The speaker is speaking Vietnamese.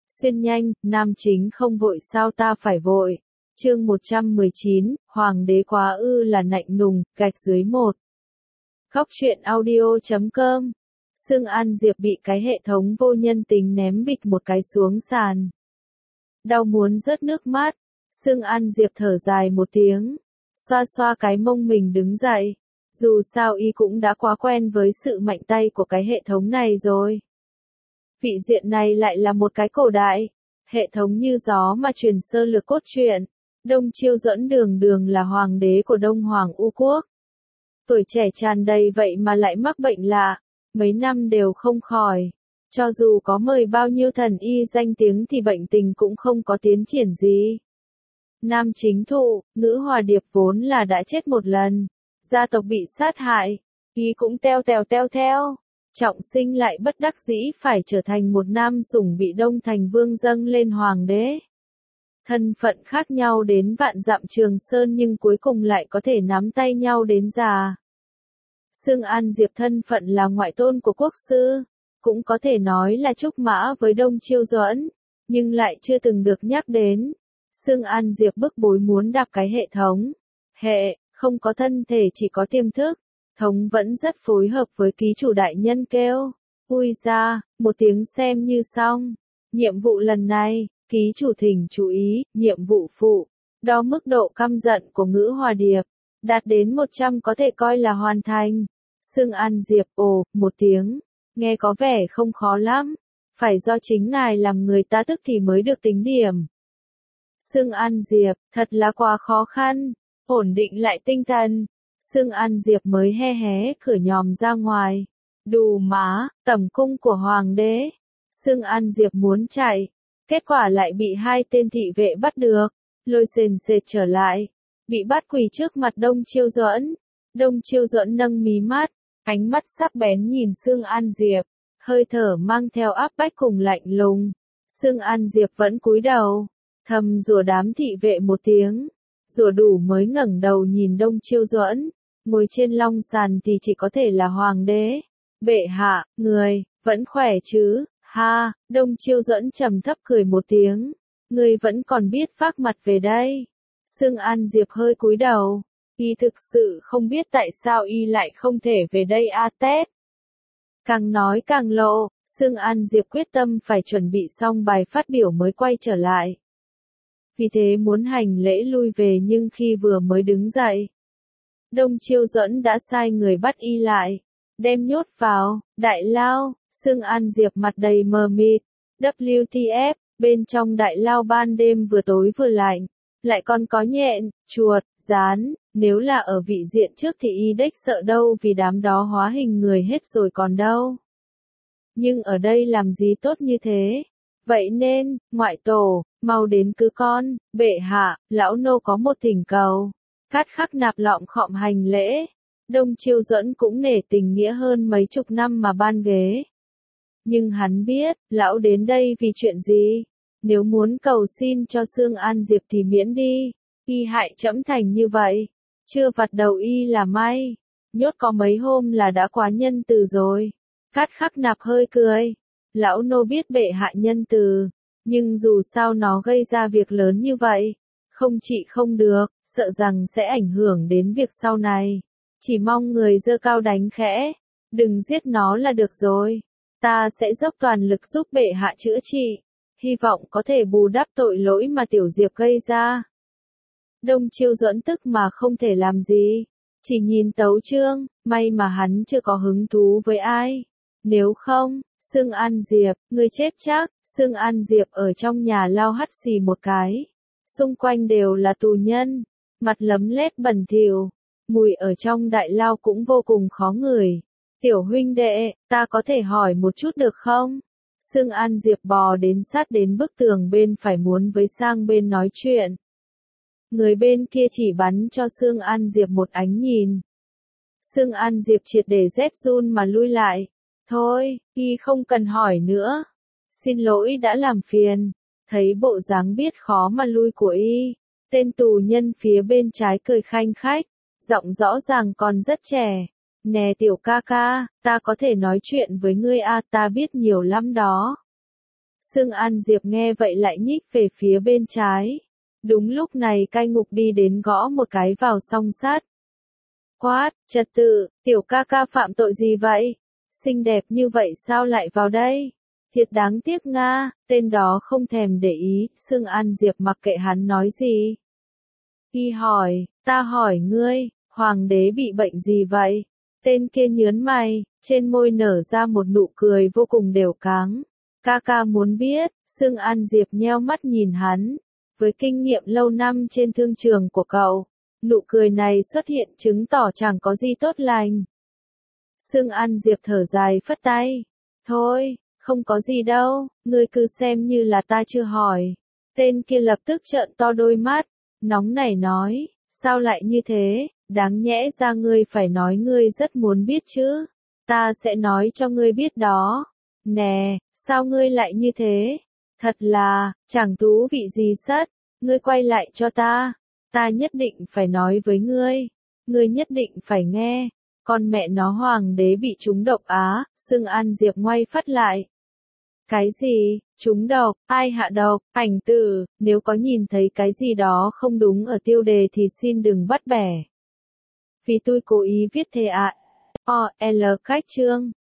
Xuyên nhanh, nam chính không vội sao ta phải vội. Chương 119, Hoàng đế quá ư là nạnh nùng, gạch dưới một. Góc truyện audio.com. Sương An Diệp bị cái hệ thống vô nhân tính ném bịch một cái xuống sàn. Đau muốn rớt nước mắt, Sương An Diệp thở dài một tiếng, xoa xoa cái mông mình đứng dậy. Dù sao y cũng đã quá quen với sự mạnh tay của cái hệ thống này rồi. Vị diện này lại là một cái cổ đại, hệ thống như gió mà truyền sơ lược cốt truyện. Đông Chiêu Duẫn đường đường là hoàng đế của Đông Hoàng U Quốc. Tuổi trẻ tràn đầy vậy mà lại mắc bệnh lạ, mấy năm đều không khỏi. Cho dù có mời bao nhiêu thần y danh tiếng thì bệnh tình cũng không có tiến triển gì. Nam chính thụ, Ngữ Hòa Điệp vốn là đã chết một lần, gia tộc bị sát hại, y cũng teo theo. Trọng sinh lại bất đắc dĩ phải trở thành một nam sủng bị Đông Thành Vương dâng lên hoàng đế. Thân phận khác nhau đến vạn dặm Trường Sơn nhưng cuối cùng lại có thể nắm tay nhau đến già. Sương An Diệp thân phận là ngoại tôn của quốc sư, cũng có thể nói là trúc mã với Đông Chiêu Duẫn, nhưng lại chưa từng được nhắc đến. Sương An Diệp bức bối muốn đạp cái hệ thống. Không có thân thể chỉ có tiềm thức. Thống vẫn rất phối hợp với ký chủ đại nhân kêu. Ui ra, một tiếng xem như xong. Nhiệm vụ lần này, ký chủ thỉnh chú ý, nhiệm vụ phụ. Đo mức độ căm giận của Ngữ Hòa Điệp. Đạt đến 100 có thể coi là hoàn thành. Sương An Diệp một tiếng. Nghe có vẻ không khó lắm. Phải do chính ngài làm người ta tức thì mới được tính điểm. Sương An Diệp, thật là quá khó khăn. Ổn định lại tinh thần. Sương An Diệp mới hé cửa nhòm ra ngoài. Đù má, tẩm cung của hoàng đế. Sương An Diệp muốn chạy. Kết quả lại bị hai tên thị vệ bắt được. Lôi sền sệt trở lại. Bị bắt quỳ trước mặt Đông Chiêu Duẫn. Đông Chiêu Duẫn nâng mí mắt. Ánh mắt sắc bén nhìn Sương An Diệp. Hơi thở mang theo áp bách cùng lạnh lùng. Sương An Diệp vẫn cúi đầu. Thầm rủa đám thị vệ một tiếng. Rủa đủ mới ngẩng đầu nhìn Đông Chiêu Duẫn. Ngồi trên long sàn thì chỉ có thể là hoàng đế. Bệ hạ, người, vẫn khỏe chứ, ha, Đông Chiêu Duẫn trầm thấp cười một tiếng. Người vẫn còn biết phác mặt về đây. Sương An Diệp hơi cúi đầu. Y thực sự không biết tại sao y lại không thể về đây Tết. Càng nói càng lộ, Sương An Diệp quyết tâm phải chuẩn bị xong bài phát biểu mới quay trở lại. Vì thế muốn hành lễ lui về nhưng khi vừa mới đứng dậy, Đông Chiêu Duẫn đã sai người bắt y lại, đem nhốt vào đại lao. Sương An Diệp mặt đầy mờ mịt. WTF, bên trong đại lao ban đêm vừa tối vừa lạnh, lại còn có nhện, chuột, gián. Nếu là ở vị diện trước thì y đếch sợ đâu vì đám đó hóa hình người hết rồi còn đâu. Nhưng ở đây làm gì tốt như thế? Vậy nên, ngoại tổ, mau đến cứu con, bệ hạ, lão nô có một thỉnh cầu. Cát Khắc Nạp lọm khọm hành lễ. Đông Chiêu Duẫn cũng nể tình nghĩa hơn mấy chục năm mà ban ghế. Nhưng hắn biết, lão đến đây vì chuyện gì? Nếu muốn cầu xin cho Sương An Diệp thì miễn đi. Y hại trẫm thành như vậy. Chưa vặt đầu y là may. Nhốt có mấy hôm là đã quá nhân từ rồi. Cát Khắc Nạp hơi cười. Lão nô biết bệ hạ nhân từ. Nhưng dù sao nó gây ra việc lớn như vậy. Không trị không được, sợ rằng sẽ ảnh hưởng đến việc sau này. Chỉ mong người giơ cao đánh khẽ. Đừng giết nó là được rồi. Ta sẽ dốc toàn lực giúp bệ hạ chữa trị. Hy vọng có thể bù đắp tội lỗi mà Tiểu Diệp gây ra. Đông Chiêu Duẫn tức mà không thể làm gì. Chỉ nhìn tấu chương, may mà hắn chưa có hứng thú với ai. Nếu không, Sương An Diệp, người chết chắc. Sương An Diệp ở trong nhà lao hắt xì một cái. Xung quanh đều là tù nhân. Mặt lấm lét bẩn thỉu. Mùi ở trong đại lao cũng vô cùng khó ngửi. Tiểu huynh đệ, ta có thể hỏi một chút được không? Sương An Diệp bò đến sát đến bức tường bên phải muốn với sang bên nói chuyện. Người bên kia chỉ bắn cho Sương An Diệp một ánh nhìn. Sương An Diệp triệt để rét run mà lui lại. Thôi, y không cần hỏi nữa. Xin lỗi đã làm phiền. Thấy bộ dáng biết khó mà lui của y. Tên tù nhân phía bên trái cười khanh khách. Giọng rõ ràng còn rất trẻ. Nè tiểu ca ca, ta có thể nói chuyện với ngươi ta biết nhiều lắm đó. Sương An Diệp nghe vậy lại nhích về phía bên trái. Đúng lúc này cai ngục đi đến gõ một cái vào song sắt. Quát, trật tự, tiểu ca ca phạm tội gì vậy? Xinh đẹp như vậy sao lại vào đây? Thiệt đáng tiếc nga, tên đó không thèm để ý, Sương An Diệp mặc kệ hắn nói gì. Y hỏi, ta hỏi ngươi, hoàng đế bị bệnh gì vậy? Tên kia nhớn mày, trên môi nở ra một nụ cười vô cùng đều cáng. Ca ca muốn biết, Sương An Diệp nheo mắt nhìn hắn. Với kinh nghiệm lâu năm trên thương trường của cậu, nụ cười này xuất hiện chứng tỏ chẳng có gì tốt lành. Sương An Diệp thở dài phất tay. Thôi, không có gì đâu, ngươi cứ xem như là ta chưa hỏi. Tên kia lập tức trợn to đôi mắt, nóng nảy nói, sao lại như thế, đáng nhẽ ra ngươi phải nói ngươi rất muốn biết chứ. Ta sẽ nói cho ngươi biết đó. Nè, sao ngươi lại như thế? Thật là, chẳng thú vị gì sất, ngươi quay lại cho ta. Ta nhất định phải nói với ngươi nhất định phải nghe. Con mẹ nó hoàng đế bị trúng độc á, Sương An Diệp ngoay phát lại. Cái gì, trúng độc, ai hạ độc, ảnh tử, nếu có nhìn thấy cái gì đó không đúng ở tiêu đề thì xin đừng bắt bẻ. Vì tôi cố ý viết thế ạ. L cách chương.